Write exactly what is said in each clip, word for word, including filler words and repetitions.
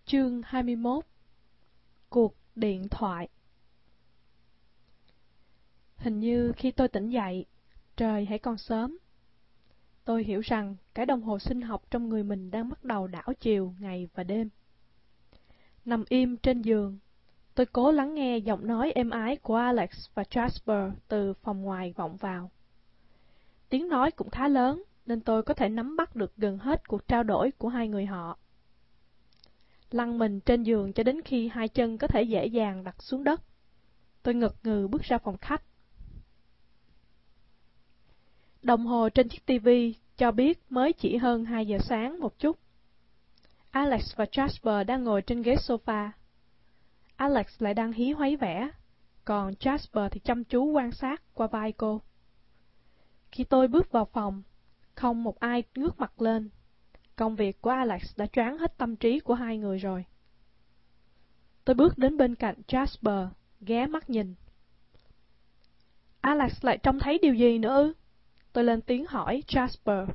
Chương hai mươi mốt. Cuộc điện thoại. Hình như khi tôi tỉnh dậy, trời hãy còn sớm. Tôi hiểu rằng cái đồng hồ sinh học trong người mình đang bắt đầu đảo chiều ngày và đêm. Nằm im trên giường, tôi cố lắng nghe giọng nói êm ái của Alex và Jasper từ phòng ngoài vọng vào. Tiếng nói cũng khá lớn, nên tôi có thể nắm bắt được gần hết cuộc trao đổi của hai người họ. Lăn mình trên giường cho đến khi hai chân có thể dễ dàng đặt xuống đất. Tôi ngật ngừ bước ra phòng khách. Đồng hồ trên chiếc tivi cho biết mới chỉ hơn hai giờ sáng một chút. Alex và Jasper đang ngồi trên ghế sofa. Alex lại đang hí hoáy vẽ, còn Jasper thì chăm chú quan sát qua vai cô. Khi tôi bước vào phòng, không một ai ngước mặt lên. Công việc của Alex đã choáng hết tâm trí của hai người rồi. Tôi bước đến bên cạnh Jasper, ghé mắt nhìn. Alex lại trông thấy điều gì nữa ư? Tôi lên tiếng hỏi Jasper.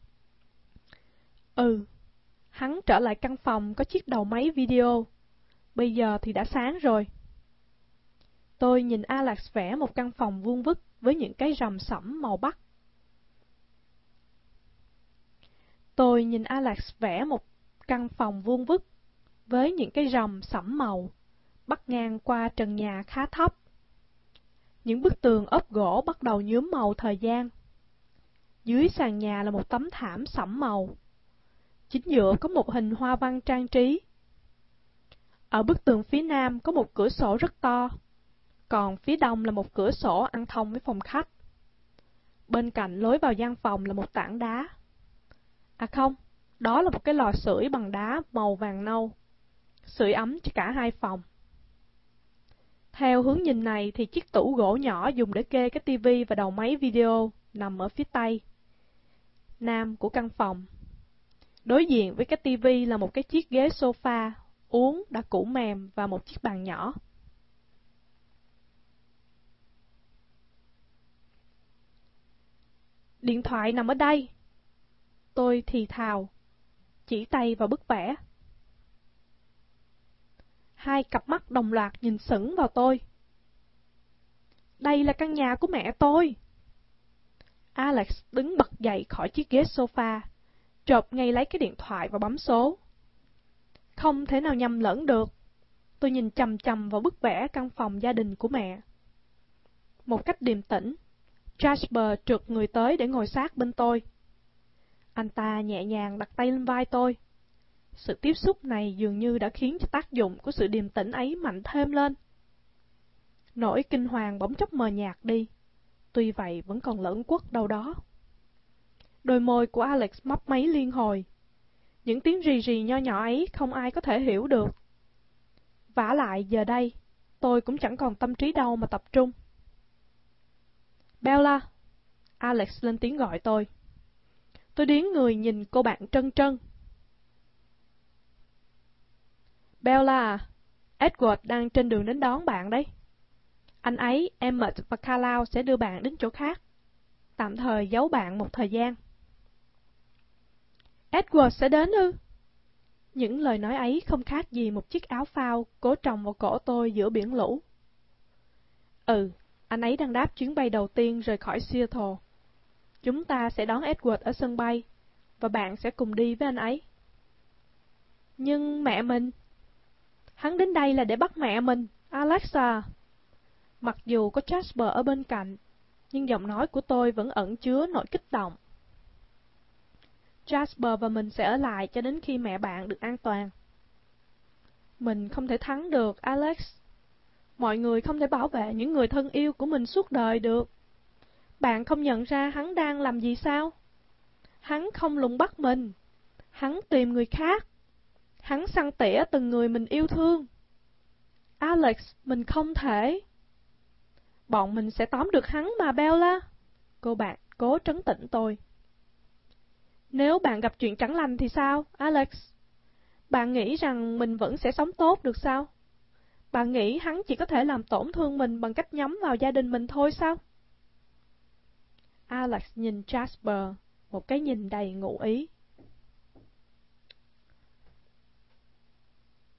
Ừ, hắn trở lại căn phòng có chiếc đầu máy video. Bây giờ thì đã sáng rồi. Tôi nhìn Alex vẽ một căn phòng vuông vức với những cái rầm sẫm màu bắc. Tôi nhìn Alex vẽ một căn phòng vuông vức với những cái rầm sẫm màu, bắc ngang qua trần nhà khá thấp. Những bức tường ốp gỗ bắt đầu nhuốm màu thời gian. Dưới sàn nhà là một tấm thảm sẫm màu. Chính giữa có một hình hoa văn trang trí. Ở bức tường phía nam có một cửa sổ rất to, còn phía đông là một cửa sổ ăn thông với phòng khách. Bên cạnh lối vào gian phòng là một tảng đá. À không, đó là một cái lò sưởi bằng đá màu vàng nâu, sưởi ấm cho cả hai phòng. Theo hướng nhìn này thì chiếc tủ gỗ nhỏ dùng để kê cái tivi và đầu máy video nằm ở phía tây nam của căn phòng. Đối diện với cái tivi là một cái chiếc ghế sofa uốn đã cũ mềm và một chiếc bàn nhỏ. Điện thoại nằm ở đây. Tôi thì thào, chỉ tay vào bức vẽ. Hai cặp mắt đồng loạt nhìn sững vào tôi. Đây là căn nhà của mẹ tôi. Alex đứng bật dậy khỏi chiếc ghế sofa, chộp ngay lấy cái điện thoại và bấm số. Không thể nào nhầm lẫn được. Tôi nhìn chằm chằm vào bức vẽ căn phòng gia đình của mẹ. Một cách điềm tĩnh, Jasper trượt người tới để ngồi sát bên tôi. Anh ta nhẹ nhàng đặt tay lên vai tôi. Sự tiếp xúc này dường như đã khiến cho tác dụng của sự điềm tĩnh ấy mạnh thêm lên. Nỗi kinh hoàng bỗng chốc mờ nhạt đi, tuy vậy vẫn còn lẫn quất đâu đó. Đôi môi của Alex mấp máy liên hồi. Những tiếng rì rì nho nhỏ ấy không ai có thể hiểu được. Vả lại giờ đây, tôi cũng chẳng còn tâm trí đâu mà tập trung. Bella! Alex lên tiếng gọi tôi. Tôi điếng người nhìn cô bạn trân trân. Bella à, Edward đang trên đường đến đón bạn đấy. Anh ấy, Emmett và Carlisle sẽ đưa bạn đến chỗ khác. Tạm thời giấu bạn một thời gian. Edward sẽ đến ư? Những lời nói ấy không khác gì một chiếc áo phao cố trồng vào cổ tôi giữa biển lũ. Ừ, anh ấy đang đáp chuyến bay đầu tiên rời khỏi Seattle. Chúng ta sẽ đón Edward ở sân bay, và bạn sẽ cùng đi với anh ấy. Nhưng mẹ mình... Hắn đến đây là để bắt mẹ mình, Alexa. Mặc dù có Jasper ở bên cạnh, nhưng giọng nói của tôi vẫn ẩn chứa nỗi kích động. Jasper và mình sẽ ở lại cho đến khi mẹ bạn được an toàn. Mình không thể thắng được, Alex. Mọi người không thể bảo vệ những người thân yêu của mình suốt đời được. Bạn không nhận ra hắn đang làm gì sao? Hắn không lùng bắt mình. Hắn tìm người khác. Hắn săn tỉa từng người mình yêu thương. Alex, mình không thể. Bọn mình sẽ tóm được hắn mà, Bella. Cô bạn cố trấn tĩnh tôi. Nếu bạn gặp chuyện chẳng lành thì sao, Alex? Bạn nghĩ rằng mình vẫn sẽ sống tốt được sao? Bạn nghĩ hắn chỉ có thể làm tổn thương mình bằng cách nhắm vào gia đình mình thôi sao? Alex nhìn Jasper, một cái nhìn đầy ngụ ý.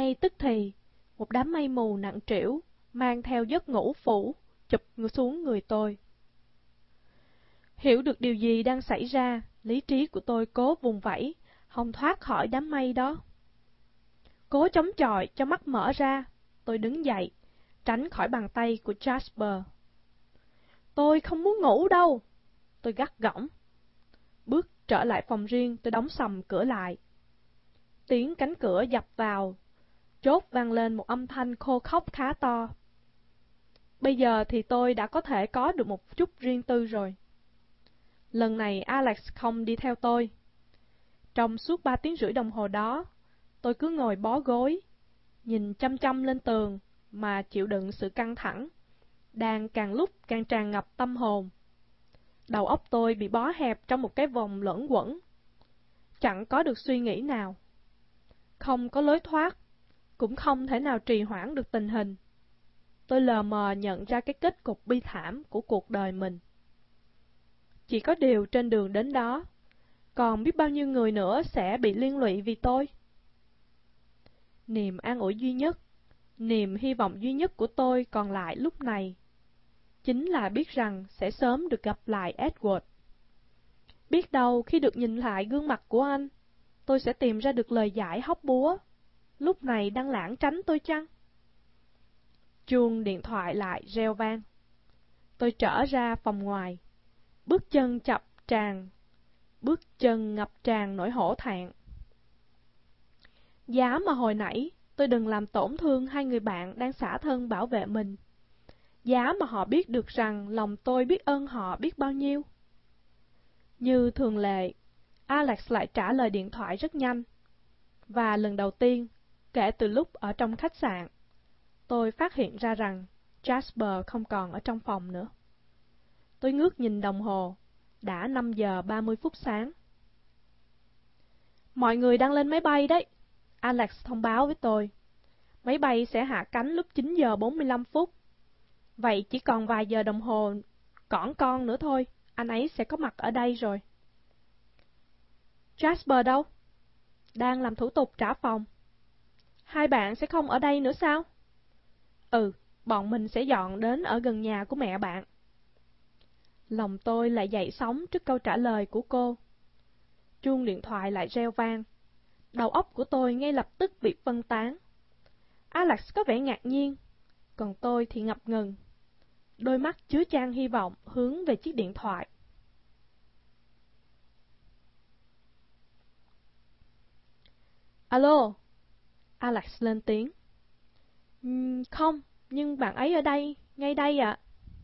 ngay tức thì, một đám mây mù nặng trĩu, mang theo giấc ngủ phủ, chụp xuống người tôi. Hiểu được điều gì đang xảy ra, lý trí của tôi cố vùng vẫy, không thoát khỏi đám mây đó. Cố chống chọi cho mắt mở ra, tôi đứng dậy, tránh khỏi bàn tay của Jasper. Tôi không muốn ngủ đâu, tôi gắt gỏng. Bước trở lại phòng riêng, tôi đóng sầm cửa lại. Tiếng cánh cửa dập vào, chốt vang lên một âm thanh khô khốc khá to. Bây giờ thì tôi đã có thể có được một chút riêng tư rồi. Lần này Alex không đi theo tôi. Trong suốt ba tiếng rưỡi đồng hồ đó, tôi cứ ngồi bó gối, nhìn chăm chăm lên tường mà chịu đựng sự căng thẳng, đang càng lúc càng tràn ngập tâm hồn. Đầu óc tôi bị bó hẹp trong một cái vòng luẩn quẩn. Chẳng có được suy nghĩ nào. Không có lối thoát, cũng không thể nào trì hoãn được tình hình. Tôi lờ mờ nhận ra cái kết cục bi thảm của cuộc đời mình. Chỉ có điều trên đường đến đó, còn biết bao nhiêu người nữa sẽ bị liên lụy vì tôi. Niềm an ủi duy nhất, niềm hy vọng duy nhất của tôi còn lại lúc này, chính là biết rằng sẽ sớm được gặp lại Edward. Biết đâu khi được nhìn lại gương mặt của anh, tôi sẽ tìm ra được lời giải hóc búa, lúc này đang lảng tránh tôi chăng? Chuông điện thoại lại reo vang. Tôi trở ra phòng ngoài, bước chân chập tràn, bước chân ngập tràn nỗi hổ thẹn. Giá mà hồi nãy tôi đừng làm tổn thương hai người bạn đang xả thân bảo vệ mình. Giá mà họ biết được rằng lòng tôi biết ơn họ biết bao nhiêu. Như thường lệ, Alex lại trả lời điện thoại rất nhanh. Và lần đầu tiên, kể từ lúc ở trong khách sạn, tôi phát hiện ra rằng Jasper không còn ở trong phòng nữa. Tôi ngước nhìn đồng hồ, đã năm giờ ba mươi phút sáng. Mọi người đang lên máy bay đấy, Alex thông báo với tôi. Máy bay sẽ hạ cánh lúc chín giờ bốn mươi lăm phút. Vậy chỉ còn vài giờ đồng hồ cỏn con nữa thôi, anh ấy sẽ có mặt ở đây rồi. Jasper đâu? Đang làm thủ tục trả phòng. Hai bạn sẽ không ở đây nữa sao? Ừ, bọn mình sẽ dọn đến ở gần nhà của mẹ bạn. Lòng tôi lại dậy sóng trước câu trả lời của cô. Chuông điện thoại lại reo vang. Đầu óc của tôi ngay lập tức bị phân tán. Alex có vẻ ngạc nhiên, còn tôi thì ngập ngừng. Đôi mắt chứa chan hy vọng hướng về chiếc điện thoại. Alo, Alex lên tiếng. Uhm, không, nhưng bạn ấy ở đây, ngay đây ạ.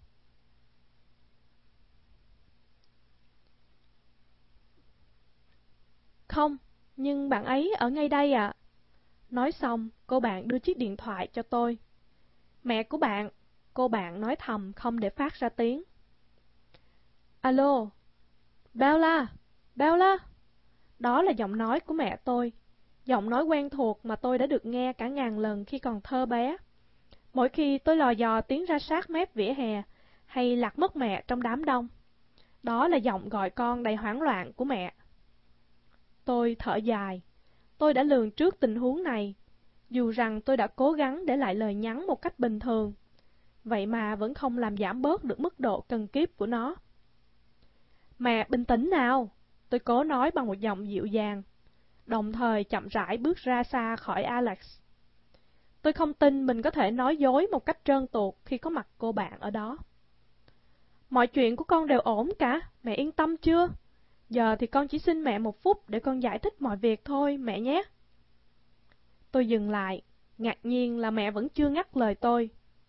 Không, nhưng bạn ấy ở ngay đây ạ. Nói xong, cô bạn đưa chiếc điện thoại cho tôi. Mẹ của bạn, cô bạn nói thầm không để phát ra tiếng. Alo, Bella, Bella. Đó là giọng nói của mẹ tôi. Giọng nói quen thuộc mà tôi đã được nghe cả ngàn lần khi còn thơ bé. Mỗi khi tôi lò dò tiến ra sát mép vỉa hè, hay lạc mất mẹ trong đám đông. Đó là giọng gọi con đầy hoảng loạn của mẹ. Tôi thở dài. Tôi đã lường trước tình huống này, dù rằng tôi đã cố gắng để lại lời nhắn một cách bình thường. Vậy mà vẫn không làm giảm bớt được mức độ cần kíp của nó. Mẹ bình tĩnh nào, tôi cố nói bằng một giọng dịu dàng, đồng thời chậm rãi bước ra xa khỏi Alex. Tôi không tin mình có thể nói dối một cách trơn tuột khi có mặt cô bạn ở đó. Mọi chuyện của con đều ổn cả, mẹ yên tâm chưa? Giờ thì con chỉ xin mẹ một phút để con giải thích mọi việc thôi, mẹ nhé. Tôi dừng lại, ngạc nhiên là mẹ vẫn chưa ngắt lời tôi.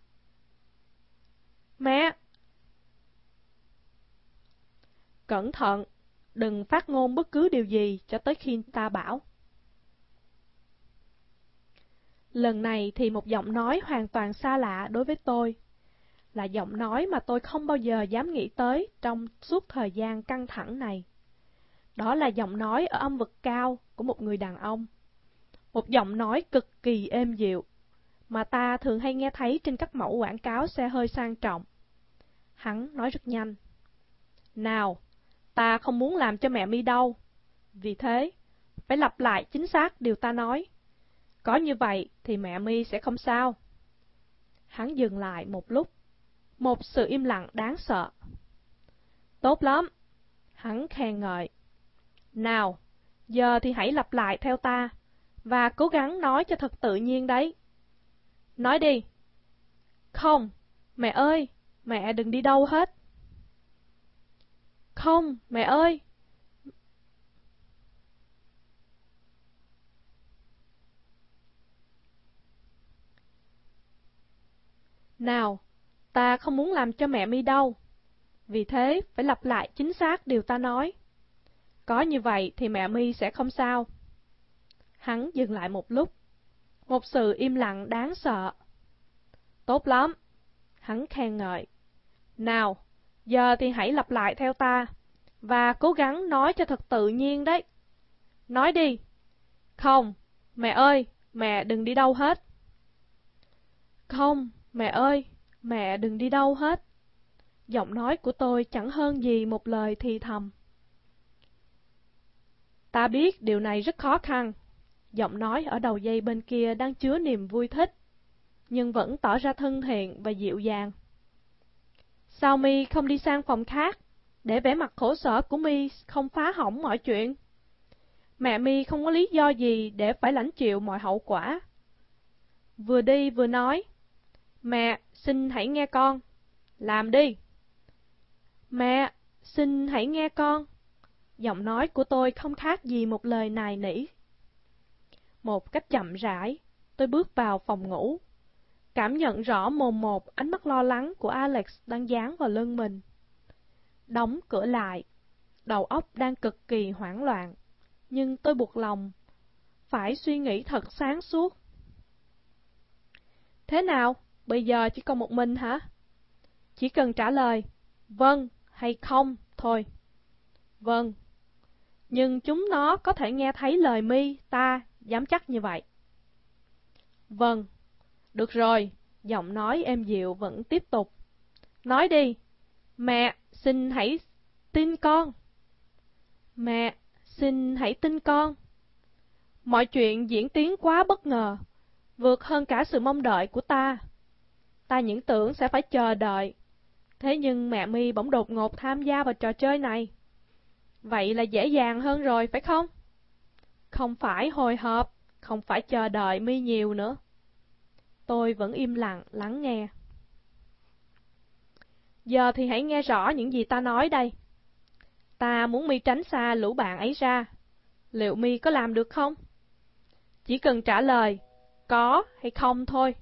Mẹ! Cẩn thận, đừng phát ngôn bất cứ điều gì cho tới khi ta bảo. Lần này thì một giọng nói hoàn toàn xa lạ đối với tôi. Là giọng nói mà tôi không bao giờ dám nghĩ tới trong suốt thời gian căng thẳng này. Đó là giọng nói ở âm vực cao của một người đàn ông. Một giọng nói cực kỳ êm dịu, mà ta thường hay nghe thấy trên các mẫu quảng cáo xe hơi sang trọng. Hắn nói rất nhanh. Nào, ta không muốn làm cho mẹ mi đau. Vì thế, phải lặp lại chính xác điều ta nói. Có như vậy thì mẹ My sẽ không sao. Hắn dừng lại một lúc. Một sự im lặng đáng sợ. Tốt lắm. Hắn khen ngợi. Nào, giờ thì hãy lặp lại theo ta, và cố gắng nói cho thật tự nhiên đấy. Nói đi. Không, mẹ ơi, mẹ đừng đi đâu hết. Không, mẹ ơi. Nào, ta không muốn làm cho mẹ My đau. Vì thế, phải lặp lại chính xác điều ta nói. Có như vậy thì mẹ My sẽ không sao. Hắn dừng lại một lúc. Một sự im lặng đáng sợ. Tốt lắm. Hắn khen ngợi. Nào, giờ thì hãy lặp lại theo ta, và cố gắng nói cho thật tự nhiên đấy. Nói đi. Không, mẹ ơi, mẹ đừng đi đâu hết. Không, mẹ ơi, mẹ đừng đi đâu hết. Giọng nói của tôi chẳng hơn gì một lời thì thầm. Ta biết điều này rất khó khăn. Giọng nói ở đầu dây bên kia đang chứa niềm vui thích, nhưng vẫn tỏ ra thân thiện và dịu dàng. Sao My không đi sang phòng khác, để vẻ mặt khổ sở của My không phá hỏng mọi chuyện? Mẹ My không có lý do gì để phải lãnh chịu mọi hậu quả. Vừa đi vừa nói. Mẹ, xin hãy nghe con. Làm đi. Mẹ, xin hãy nghe con. Giọng nói của tôi không khác gì một lời nài nỉ. Một cách chậm rãi, tôi bước vào phòng ngủ, cảm nhận rõ mồn một ánh mắt lo lắng của Alex đang dán vào lưng mình. Đóng cửa lại, đầu óc đang cực kỳ hoảng loạn, nhưng tôi buộc lòng phải suy nghĩ thật sáng suốt. Thế nào, bây giờ chỉ còn một mình hả? Chỉ cần trả lời vâng hay không thôi. Vâng. Nhưng chúng nó có thể nghe thấy lời My, ta dám chắc như vậy. Vâng. Được rồi, giọng nói êm dịu vẫn tiếp tục. Nói đi. Mẹ, xin hãy tin con. Mẹ, xin hãy tin con. Mọi chuyện diễn tiến quá bất ngờ, vượt hơn cả sự mong đợi của ta. Ta những tưởng sẽ phải chờ đợi. Thế nhưng mẹ My bỗng đột ngột tham gia vào trò chơi này. Vậy là dễ dàng hơn rồi, phải không? Không phải hồi hộp, không phải chờ đợi My nhiều nữa. Tôi vẫn im lặng lắng nghe. Giờ thì hãy nghe rõ những gì ta nói đây. Ta muốn My tránh xa lũ bạn ấy ra. Liệu My có làm được không? Chỉ cần trả lời có hay không thôi.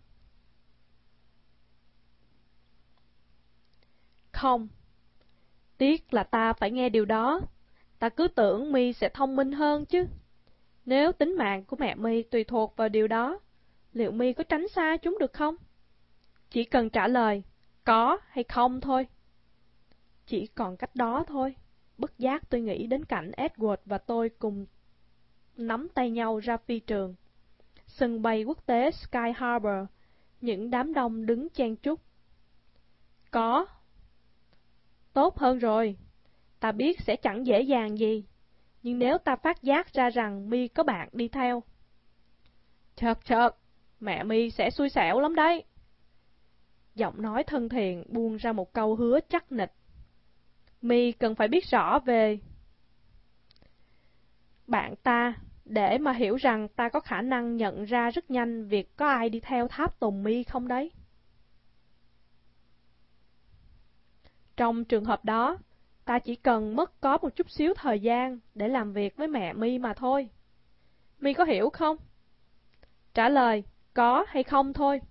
Không. Tiếc là ta phải nghe điều đó. Ta cứ tưởng My sẽ thông minh hơn chứ. Nếu tính mạng của mẹ My tùy thuộc vào điều đó, liệu My có tránh xa chúng được không? Chỉ cần trả lời có hay không thôi. Chỉ còn cách đó thôi. Bất giác tôi nghĩ đến cảnh Edward và tôi cùng nắm tay nhau ra phi trường. Sân bay quốc tế Sky Harbor, những đám đông đứng chen chúc. Có. Tốt hơn rồi. Ta biết sẽ chẳng dễ dàng gì, nhưng nếu ta phát giác ra rằng My có bạn đi theo. Chợt chợt, mẹ My sẽ xui xẻo lắm đấy. Giọng nói thân thiện buông ra một câu hứa chắc nịch. My cần phải biết rõ về bạn ta, để mà hiểu rằng ta có khả năng nhận ra rất nhanh việc có ai đi theo tháp tùng My không đấy. Trong trường hợp đó, ta chỉ cần mất có một chút xíu thời gian để làm việc với mẹ My mà thôi. My có hiểu không? Trả lời có hay không thôi.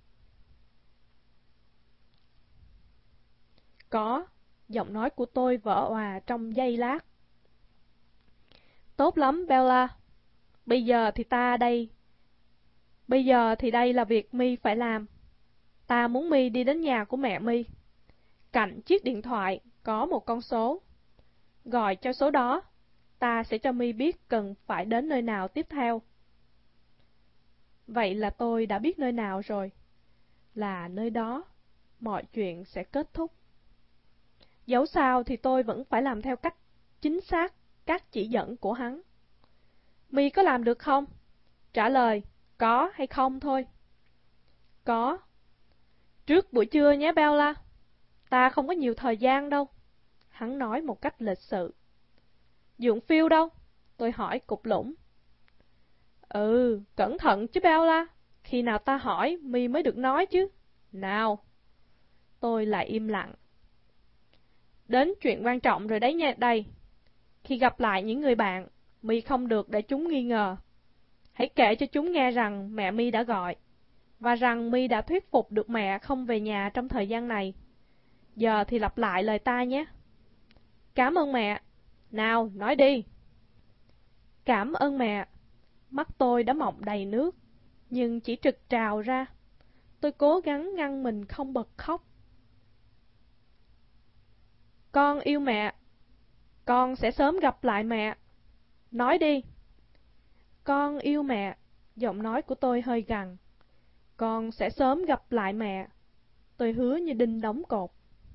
Có. Giọng nói của tôi vỡ òa trong giây lát. Tốt lắm, Bella. Bây giờ thì ta đây. Bây giờ thì đây là việc My phải làm. Ta muốn My đi đến nhà của mẹ My. Cạnh chiếc điện thoại có một con số. Gọi cho số đó, ta sẽ cho My biết cần phải đến nơi nào tiếp theo. Vậy là tôi đã biết nơi nào rồi. Là nơi đó, mọi chuyện sẽ kết thúc. Dẫu sao thì tôi vẫn phải làm theo cách chính xác các chỉ dẫn của hắn. My có làm được không? Trả lời có hay không thôi. Có. Trước buổi trưa nhé Bella. Ta không có nhiều thời gian đâu. Hắn nói một cách lịch sự. Dượng Phil đâu? Tôi hỏi cục lũng. Ừ, cẩn thận chứ Bella. Khi nào ta hỏi, mi mới được nói chứ. Nào. Tôi lại im lặng. Đến chuyện quan trọng rồi đấy nha đây. Khi gặp lại những người bạn, mi không được để chúng nghi ngờ. Hãy kể cho chúng nghe rằng mẹ mi đã gọi, và rằng mi đã thuyết phục được mẹ không về nhà trong thời gian này. Giờ thì lặp lại lời ta nhé. Cảm ơn mẹ. Nào, nói đi. Cảm ơn mẹ. Mắt tôi đã mọng đầy nước, nhưng chỉ trực trào ra. Tôi cố gắng ngăn mình không bật khóc. Con yêu mẹ. Con sẽ sớm gặp lại mẹ. Nói đi. Con yêu mẹ. Giọng nói của tôi hơi gằn. Con sẽ sớm gặp lại mẹ. Tôi hứa như đinh đóng cột.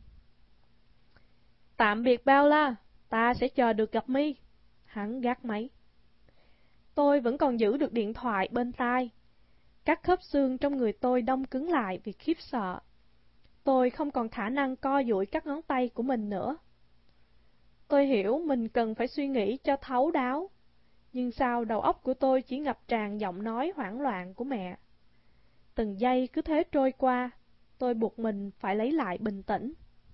Tạm biệt Bella. Ta sẽ chờ được gặp mi. Hắn gác máy. Tôi vẫn còn giữ được điện thoại bên tai. Các khớp xương trong người tôi đông cứng lại vì khiếp sợ. Tôi không còn khả năng co duỗi các ngón tay của mình nữa. Tôi hiểu mình cần phải suy nghĩ cho thấu đáo, nhưng sao đầu óc của tôi chỉ ngập tràn giọng nói hoảng loạn của mẹ. Từng giây cứ thế trôi qua, tôi buộc mình phải lấy lại bình tĩnh.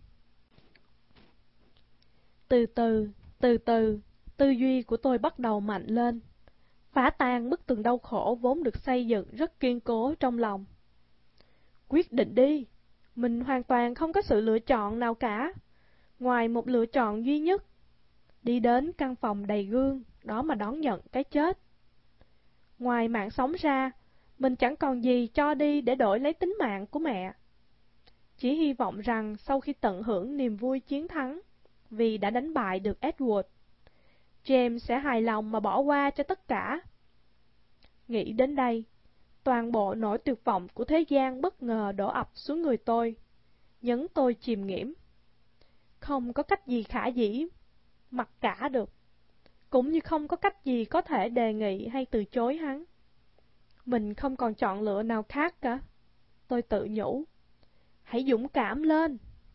Từ từ, từ từ, tư duy của tôi bắt đầu mạnh lên, phá tan bức tường đau khổ vốn được xây dựng rất kiên cố trong lòng. Quyết định đi, mình hoàn toàn không có sự lựa chọn nào cả, ngoài một lựa chọn duy nhất. Đi đến căn phòng đầy gương, đó mà đón nhận cái chết. Ngoài mạng sống ra, mình chẳng còn gì cho đi để đổi lấy tính mạng của mẹ. Chỉ hy vọng rằng sau khi tận hưởng niềm vui chiến thắng, vì đã đánh bại được Edward, James sẽ hài lòng mà bỏ qua cho tất cả. Nghĩ đến đây, toàn bộ nỗi tuyệt vọng của thế gian bất ngờ đổ ập xuống người tôi, nhấn tôi chìm nghiễm. Không có cách gì khả dĩ mặc cả được, cũng như không có cách gì có thể đề nghị hay từ chối hắn. Mình không còn chọn lựa nào khác cả. Tôi tự nhủ, hãy dũng cảm lên.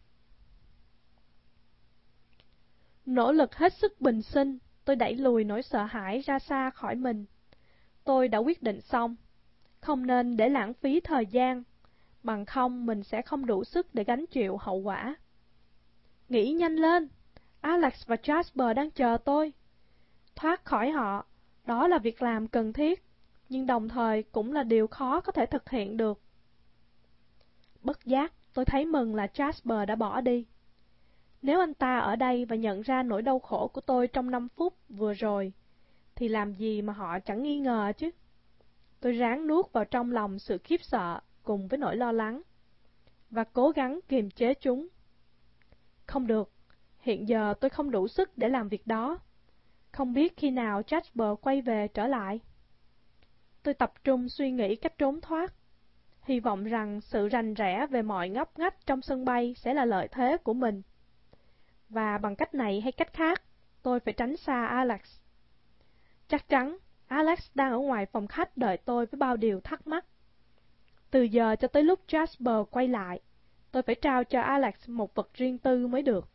Nỗ lực hết sức bình sinh, tôi đẩy lùi nỗi sợ hãi ra xa khỏi mình. Tôi đã quyết định xong, không nên để lãng phí thời gian, bằng không mình sẽ không đủ sức để gánh chịu hậu quả. Nghĩ nhanh lên, Alex và Jasper đang chờ tôi. Thoát khỏi họ, đó là việc làm cần thiết, nhưng đồng thời cũng là điều khó có thể thực hiện được. Bất giác, tôi thấy mừng là Jasper đã bỏ đi. Nếu anh ta ở đây và nhận ra nỗi đau khổ của tôi trong năm phút vừa rồi, thì làm gì mà họ chẳng nghi ngờ chứ. Tôi ráng nuốt vào trong lòng sự khiếp sợ cùng với nỗi lo lắng, và cố gắng kiềm chế chúng. Không được, hiện giờ tôi không đủ sức để làm việc đó. Không biết khi nào Jasper quay về trở lại. Tôi tập trung suy nghĩ cách trốn thoát, hy vọng rằng sự rành rẽ về mọi ngóc ngách trong sân bay sẽ là lợi thế của mình. Và bằng cách này hay cách khác, tôi phải tránh xa Alex. Chắc chắn, Alex đang ở ngoài phòng khách đợi tôi với bao điều thắc mắc. Từ giờ cho tới lúc Jasper quay lại, tôi phải trao cho Alex một vật riêng tư mới được.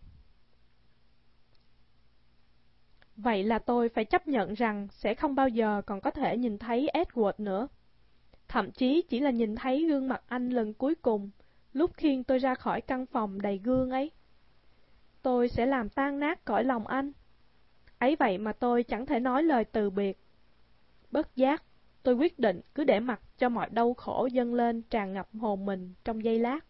Vậy là tôi phải chấp nhận rằng sẽ không bao giờ còn có thể nhìn thấy Edward nữa. Thậm chí chỉ là nhìn thấy gương mặt anh lần cuối cùng, lúc khiêng tôi ra khỏi căn phòng đầy gương ấy. Tôi sẽ làm tan nát cõi lòng anh. Ấy vậy mà tôi chẳng thể nói lời từ biệt. Bất giác, tôi quyết định cứ để mặc cho mọi đau khổ dâng lên tràn ngập hồn mình trong giây lát.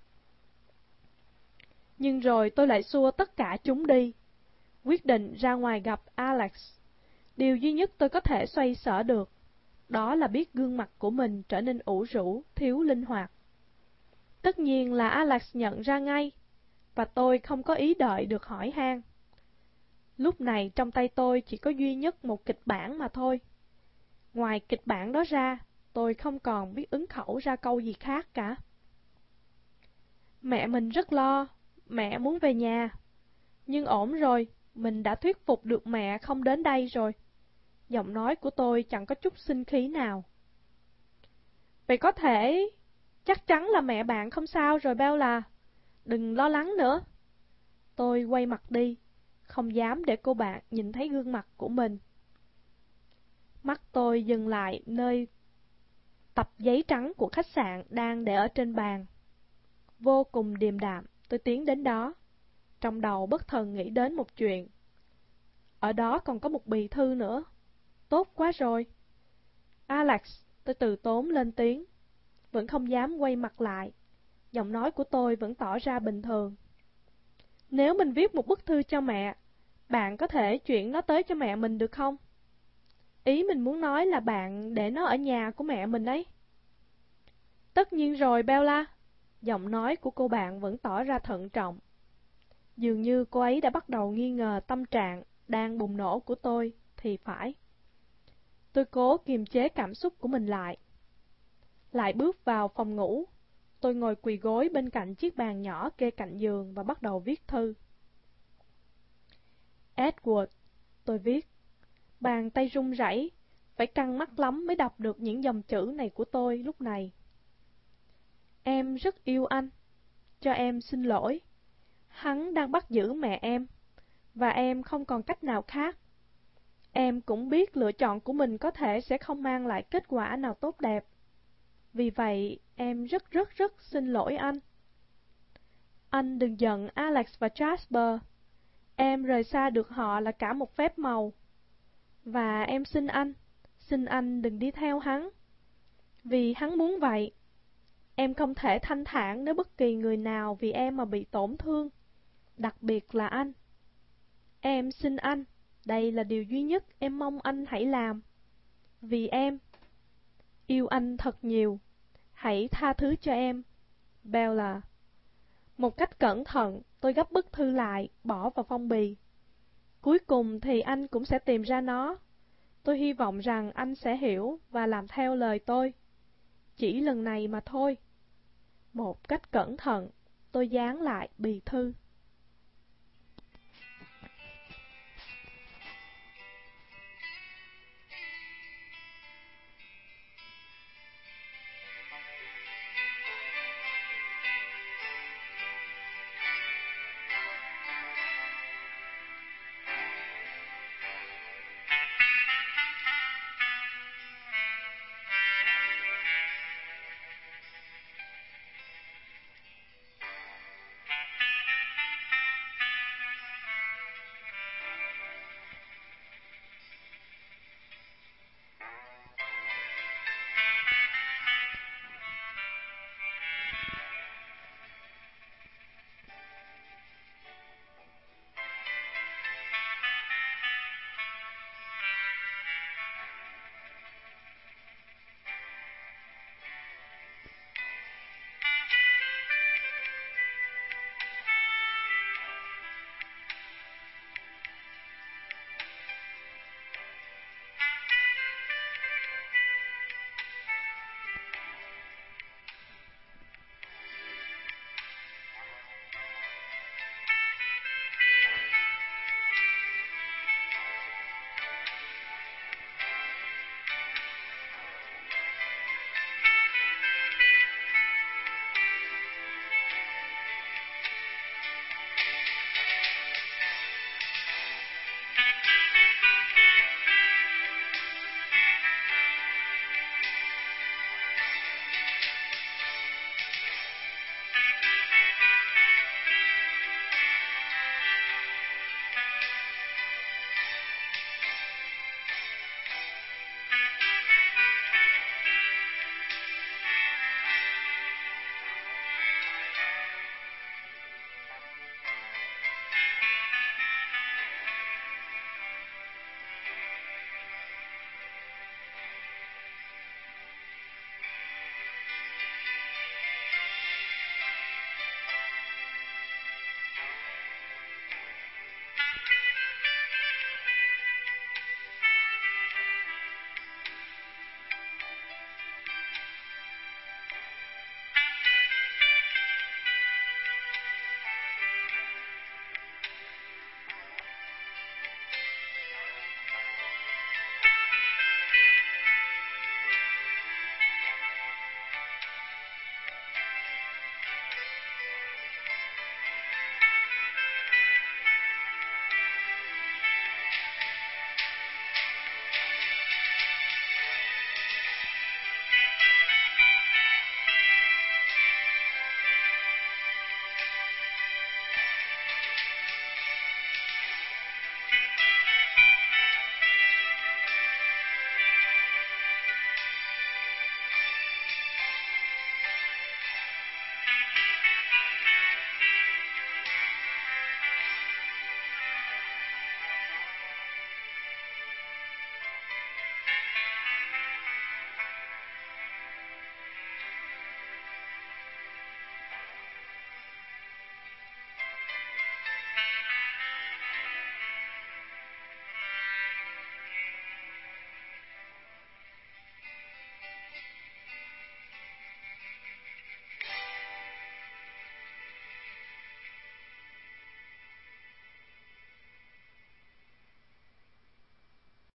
Nhưng rồi tôi lại xua tất cả chúng đi, quyết định ra ngoài gặp Alex. Điều duy nhất tôi có thể xoay sở được, đó là biết gương mặt của mình trở nên ủ rũ, thiếu linh hoạt. Tất nhiên là Alex nhận ra ngay, và tôi không có ý đợi được hỏi han. Lúc này trong tay tôi chỉ có duy nhất một kịch bản mà thôi. Ngoài kịch bản đó ra, tôi không còn biết ứng khẩu ra câu gì khác cả. Mẹ mình rất lo, mẹ muốn về nhà. Nhưng ổn rồi, mình đã thuyết phục được mẹ không đến đây rồi. Giọng nói của tôi chẳng có chút sinh khí nào. Vậy có thể... Chắc chắn là mẹ bạn không sao rồi Bella. Đừng lo lắng nữa. Tôi quay mặt đi, không dám để cô bạn nhìn thấy gương mặt của mình. Mắt tôi dừng lại nơi tập giấy trắng của khách sạn đang để ở trên bàn. Vô cùng điềm đạm, tôi tiến đến đó. Trong đầu bất thần nghĩ đến một chuyện. Ở đó còn có một bì thư nữa. Tốt quá rồi. Alex, tôi từ tốn lên tiếng. Vẫn không dám quay mặt lại. Giọng nói của tôi vẫn tỏ ra bình thường. Nếu mình viết một bức thư cho mẹ, bạn có thể chuyển nó tới cho mẹ mình được không? Ý mình muốn nói là bạn để nó ở nhà của mẹ mình ấy. Tất nhiên rồi, Bella. Giọng nói của cô bạn vẫn tỏ ra thận trọng. Dường như cô ấy đã bắt đầu nghi ngờ tâm trạng đang bùng nổ của tôi, thì phải. Tôi cố kiềm chế cảm xúc của mình lại. Lại bước vào phòng ngủ. Tôi ngồi quỳ gối bên cạnh chiếc bàn nhỏ kê cạnh giường và bắt đầu viết thư. Edward, tôi viết. Bàn tay run rẩy, phải căng mắt lắm mới đọc được những dòng chữ này của tôi lúc này. Em rất yêu anh. Cho em xin lỗi. Hắn đang bắt giữ mẹ em, và em không còn cách nào khác. Em cũng biết lựa chọn của mình có thể sẽ không mang lại kết quả nào tốt đẹp. Vì vậy, em rất rất rất xin lỗi anh. Anh đừng giận Alex và Jasper. Em rời xa được họ là cả một phép màu. Và em xin anh, xin anh đừng đi theo hắn. Vì hắn muốn vậy. Em không thể thanh thản nếu bất kỳ người nào vì em mà bị tổn thương. Đặc biệt là anh. Em xin anh, đây là điều duy nhất em mong anh hãy làm. Vì em. Yêu anh thật nhiều. Hãy tha thứ cho em. Bella. Một cách cẩn thận, tôi gấp bức thư lại, bỏ vào phong bì. Cuối cùng thì anh cũng sẽ tìm ra nó. Tôi hy vọng rằng anh sẽ hiểu và làm theo lời tôi. Chỉ lần này mà thôi. Một cách cẩn thận, tôi dán lại bì thư.